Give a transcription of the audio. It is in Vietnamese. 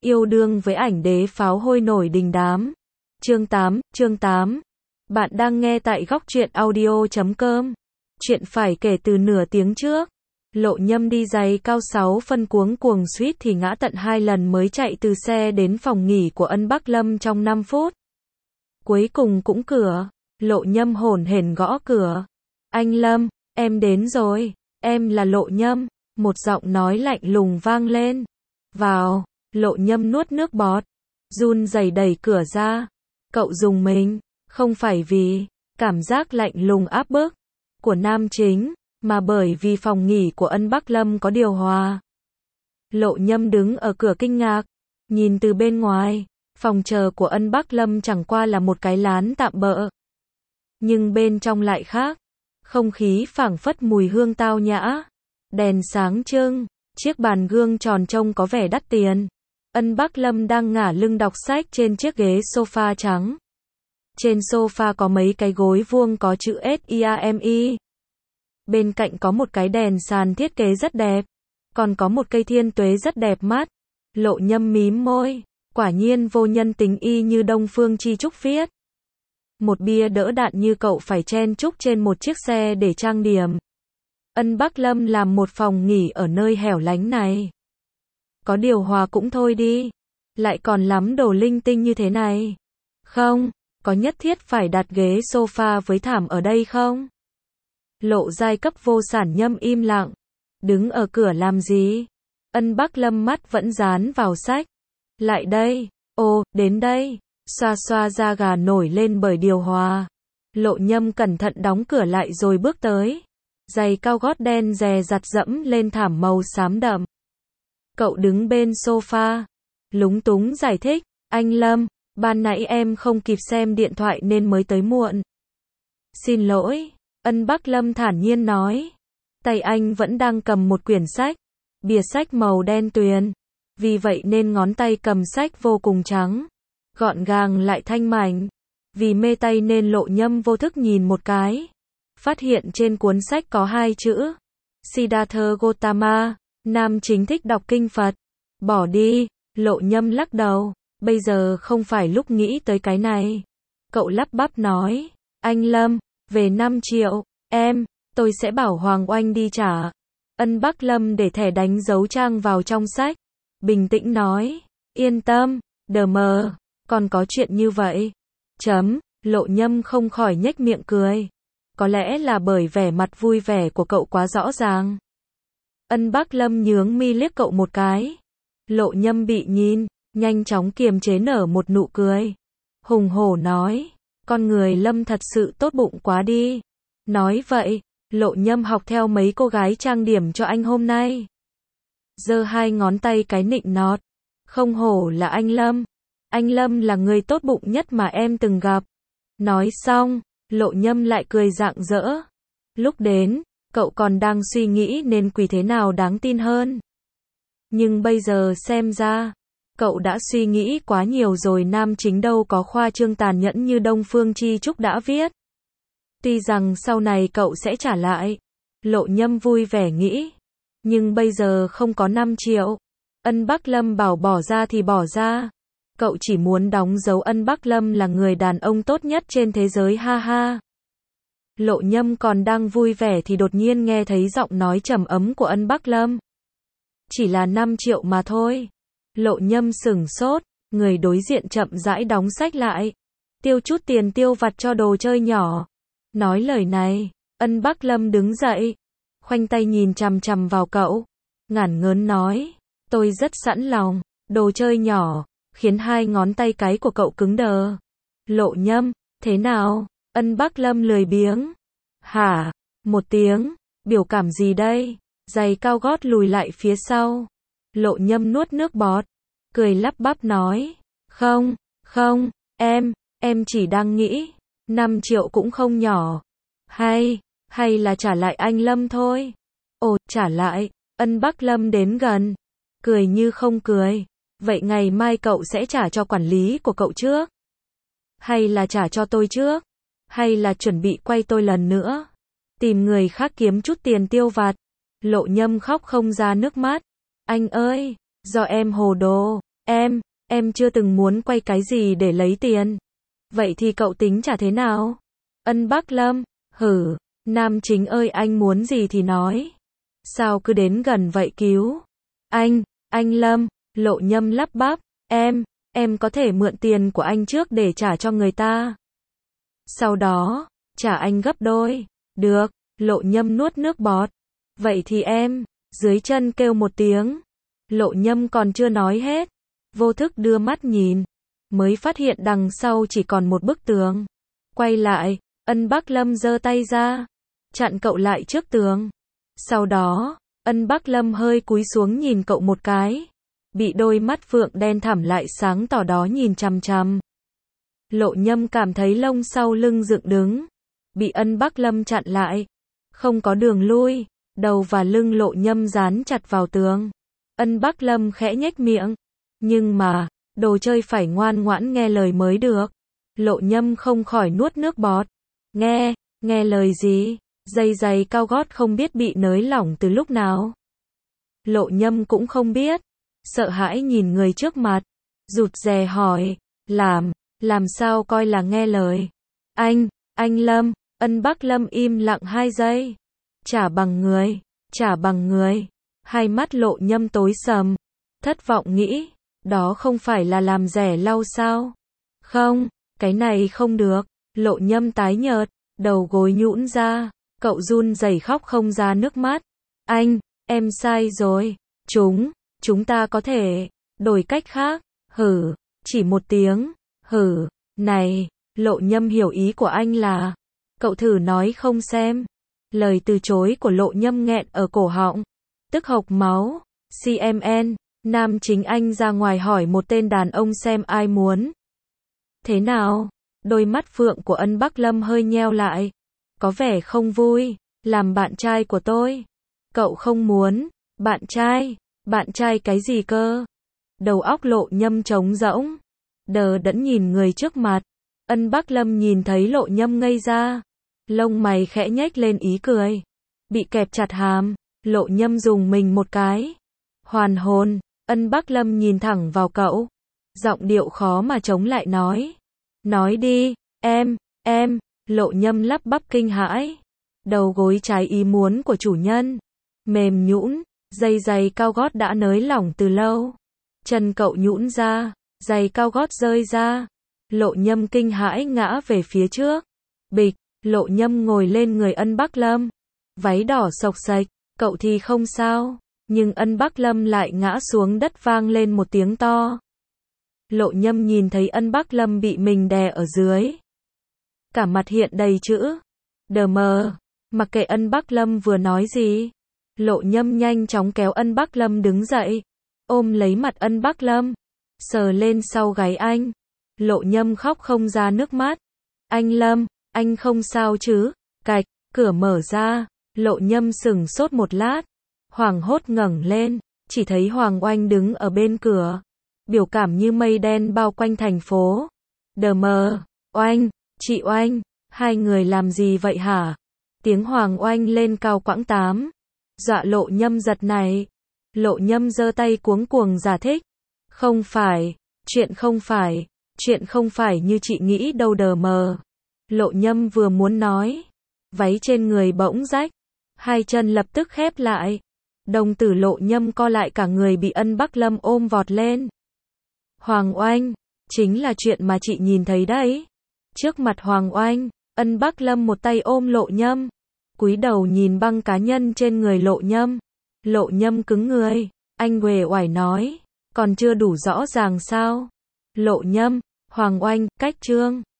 Yêu đương với ảnh đế pháo hôi nổi đình đám. Chương 8. Bạn đang nghe tại góc truyện audio.com. Chuyện phải kể từ nửa tiếng trước. Lộ Nhâm đi giày cao 6 phân cuống cuồng suýt thì ngã tận 2 lần mới chạy từ xe đến phòng nghỉ của Ân Bắc Lâm trong 5 phút. Cuối cùng cũng cửa. Lộ Nhâm hổn hển gõ cửa. Anh Lâm, em đến rồi. Em là Lộ Nhâm. Một giọng nói lạnh lùng vang lên. Vào. Lộ Nhâm nuốt nước bọt, run rẩy đẩy cửa ra. Cậu dùng mình, không phải vì cảm giác lạnh lùng áp bức của nam chính, mà bởi vì phòng nghỉ của Ân Bắc Lâm có điều hòa. Lộ Nhâm đứng ở cửa kinh ngạc, nhìn từ bên ngoài, phòng chờ của Ân Bắc Lâm chẳng qua là một cái lán tạm bợ. Nhưng bên trong lại khác, không khí phảng phất mùi hương tao nhã, đèn sáng trưng, chiếc bàn gương tròn trông có vẻ đắt tiền. Ân Bắc Lâm đang ngả lưng đọc sách trên chiếc ghế sofa trắng. Trên sofa có mấy cái gối vuông có chữ SIAMI. Bên cạnh có một cái đèn sàn thiết kế rất đẹp. Còn có một cây thiên tuế rất đẹp mắt. Lộ Nhâm mím môi. Quả nhiên vô nhân tính y như Đông Phương Chi Trúc viết. Một bia đỡ đạn như cậu phải chen chúc trên một chiếc xe để trang điểm. Ân Bắc Lâm làm một phòng nghỉ ở nơi hẻo lánh này. Có điều hòa cũng thôi đi. Lại còn lắm đồ linh tinh như thế này. Không, có nhất thiết phải đặt ghế sofa với thảm ở đây không? Lộ giai cấp vô sản Nhâm im lặng. Đứng ở cửa làm gì? Ân Bắc Lâm mắt vẫn dán vào sách. Lại đây. Ồ, đến đây. Xoa xoa da gà nổi lên bởi điều hòa. Lộ Nhâm cẩn thận đóng cửa lại rồi bước tới. Giày cao gót đen dè dặt dẫm lên thảm màu xám đậm. Cậu đứng bên sofa, lúng túng giải thích, anh Lâm, ban nãy em không kịp xem điện thoại nên mới tới muộn. Xin lỗi, Ân Bắc Lâm thản nhiên nói. Tay anh vẫn đang cầm một quyển sách, bìa sách màu đen tuyền. Vì vậy nên ngón tay cầm sách vô cùng trắng, gọn gàng lại thanh mảnh. Vì mê tay nên Lộ Nhâm vô thức nhìn một cái. Phát hiện trên cuốn sách có 2 chữ. Siddhartha Gautama. Nam chính thích đọc kinh Phật. Bỏ đi, Lộ Nhâm lắc đầu. Bây giờ không phải lúc nghĩ tới cái này. Cậu lắp bắp nói. Anh Lâm, về 5 triệu, tôi sẽ bảo Hoàng Oanh đi trả. Ân Bắc Lâm để thẻ đánh dấu trang vào trong sách. Bình tĩnh nói. Yên tâm, đờ mờ, còn có chuyện như vậy. Lộ Nhâm không khỏi nhếch miệng cười. Có lẽ là bởi vẻ mặt vui vẻ của cậu quá rõ ràng. Ân Bắc Lâm nhướng mi liếc cậu một cái. Lộ Nhâm bị nhìn, nhanh chóng kiềm chế nở một nụ cười. Hùng hổ nói, con người Lâm thật sự tốt bụng quá đi. Nói vậy, Lộ Nhâm học theo mấy cô gái trang điểm cho anh hôm nay. Giơ 2 ngón tay cái nịnh nọt. Không hổ là anh Lâm. Anh Lâm là người tốt bụng nhất mà em từng gặp. Nói xong, Lộ Nhâm lại cười rạng rỡ. Lúc đến, cậu còn đang suy nghĩ nên quỷ thế nào đáng tin hơn. Nhưng bây giờ xem ra, cậu đã suy nghĩ quá nhiều rồi. Nam chính đâu có khoa trương tàn nhẫn như Đông Phương Chi Trúc đã viết. Tuy rằng sau này cậu sẽ trả lại. Lộ Nhâm vui vẻ nghĩ. Nhưng bây giờ không có 5 triệu. Ân Bắc Lâm bảo bỏ ra thì bỏ ra. Cậu chỉ muốn đóng dấu Ân Bắc Lâm là người đàn ông tốt nhất trên thế giới ha ha. Lộ Nhâm còn đang vui vẻ thì đột nhiên nghe thấy giọng nói trầm ấm của Ân Bắc Lâm. Chỉ là 5 triệu mà thôi. Lộ Nhâm sửng sốt, người đối diện chậm rãi đóng sách lại. Tiêu chút tiền tiêu vặt cho đồ chơi nhỏ. Nói lời này, Ân Bắc Lâm đứng dậy, khoanh tay nhìn chằm chằm vào cậu. Ngản ngớn nói, tôi rất sẵn lòng. Đồ chơi nhỏ, khiến 2 ngón tay cái của cậu cứng đờ. Lộ Nhâm, thế nào? Ân Bắc Lâm lười biếng. Hả? Một tiếng. Biểu cảm gì đây? Giày cao gót lùi lại phía sau. Lộ Nhâm nuốt nước bọt. Cười lắp bắp nói. Không, em chỉ đang nghĩ. 5 triệu cũng không nhỏ. Hay là trả lại anh Lâm thôi. Ồ, trả lại. Ân Bắc Lâm đến gần. Cười như không cười. Vậy ngày mai cậu sẽ trả cho quản lý của cậu trước? Hay là trả cho tôi trước? Hay là chuẩn bị quay tôi lần nữa? Tìm người khác kiếm chút tiền tiêu vặt. Lộ Nhâm khóc không ra nước mắt. Anh ơi, do em hồ đồ. em chưa từng muốn quay cái gì để lấy tiền. Vậy thì cậu tính trả thế nào? Ân Bắc Lâm, hử, Nam Chính ơi anh muốn gì thì nói. Sao cứ đến gần vậy cứu? Anh Lâm, Lộ Nhâm lắp bắp, em có thể mượn tiền của anh trước để trả cho người ta. Sau đó, trả anh gấp đôi. Được, Lộ Nhâm nuốt nước bọt. Vậy thì em, dưới chân kêu một tiếng. Lộ Nhâm còn chưa nói hết. Vô thức đưa mắt nhìn. Mới phát hiện đằng sau chỉ còn một bức tường. Quay lại, Ân Bắc Lâm giơ tay ra. Chặn cậu lại trước tường. Sau đó, Ân Bắc Lâm hơi cúi xuống nhìn cậu một cái. Bị đôi mắt phượng đen thẳm lại sáng tỏ đó nhìn chằm chằm. Lộ Nhâm cảm thấy lông sau lưng dựng đứng. Bị Ân Bắc Lâm chặn lại. Không có đường lui. Đầu và lưng Lộ Nhâm dán chặt vào tường. Ân Bắc Lâm khẽ nhếch miệng. Nhưng mà, đồ chơi phải ngoan ngoãn nghe lời mới được. Lộ Nhâm không khỏi nuốt nước bọt. Nghe lời gì? Giày giày cao gót không biết bị nới lỏng từ lúc nào. Lộ Nhâm cũng không biết. Sợ hãi nhìn người trước mặt. Rụt rè hỏi. Làm sao coi là nghe lời? Anh Lâm, Ân Bắc Lâm im lặng 2 giây. Trả bằng người. Hai mắt Lộ Nhâm tối sầm. Thất vọng nghĩ. Đó không phải là làm rẻ lau sao? Không, cái này không được. Lộ Nhâm tái nhợt, đầu gối nhũn ra. Cậu run rẩy khóc không ra nước mắt. Em sai rồi. Chúng ta có thể đổi cách khác. Hử, chỉ một tiếng. Hử, này, Lộ Nhâm hiểu ý của anh là. Cậu thử nói không xem. Lời từ chối của Lộ Nhâm nghẹn ở cổ họng. Tức hộc máu. CMN, Nam Chính anh ra ngoài hỏi một tên đàn ông xem ai muốn. Thế nào? Đôi mắt phượng của Ân Bắc Lâm hơi nheo lại. Có vẻ không vui. Làm bạn trai của tôi. Cậu không muốn. Bạn trai cái gì cơ? Đầu óc Lộ Nhâm trống rỗng. Đờ đẫn nhìn người trước mặt. Ân Bắc Lâm nhìn thấy Lộ Nhâm ngây ra. Lông mày khẽ nhếch lên ý cười. Bị kẹp chặt hàm. Lộ Nhâm dùng mình một cái. Hoàn hồn. Ân Bắc Lâm nhìn thẳng vào cậu. Giọng điệu khó mà chống lại nói. Nói đi, em. Lộ Nhâm lắp bắp kinh hãi. Đầu gối trái ý muốn của chủ nhân. Mềm nhũn, giày giày cao gót đã nới lỏng từ lâu. Chân cậu nhũn ra, giày cao gót rơi ra. Lộ Nhâm kinh hãi ngã về phía trước. Bịch, Lộ Nhâm ngồi lên người Ân Bắc Lâm. Váy đỏ xộc xệch, cậu thì không sao. Nhưng Ân Bắc Lâm lại ngã xuống đất vang lên một tiếng to. Lộ Nhâm nhìn thấy Ân Bắc Lâm bị mình đè ở dưới. Cả mặt hiện đầy chữ. Đờ mờ. Mặc kệ Ân Bắc Lâm vừa nói gì. Lộ Nhâm nhanh chóng kéo Ân Bắc Lâm đứng dậy. Ôm lấy mặt Ân Bắc Lâm. Sờ lên sau gáy anh. Lộ Nhâm khóc không ra nước mắt. Anh Lâm, anh không sao chứ? Cạch, cửa mở ra. Lộ Nhâm sững sốt một lát. Hoảng hốt ngẩng lên. Chỉ thấy Hoàng Oanh đứng ở bên cửa. Biểu cảm như mây đen bao quanh thành phố. Đờ mờ. Oanh, chị Oanh, hai người làm gì vậy hả? Tiếng Hoàng Oanh lên cao quãng 8. Dọa Lộ Nhâm giật này. Lộ Nhâm giơ tay cuống cuồng giải thích. Không phải, chuyện không phải như chị nghĩ đâu đờ mờ. Lộ Nhâm vừa muốn nói. Váy trên người bỗng rách. Hai chân lập tức khép lại. Đồng tử Lộ Nhâm co lại cả người bị Ân Bắc Lâm ôm vọt lên. Hoàng Oanh, chính là chuyện mà chị nhìn thấy đấy. Trước mặt Hoàng Oanh, Ân Bắc Lâm một tay ôm Lộ Nhâm. Cúi đầu nhìn băng cá nhân trên người Lộ Nhâm. Lộ Nhâm cứng người. Anh uể oải nói. Còn chưa đủ rõ ràng sao? Lộ Nhâm, Hoàng Oanh, cách chương.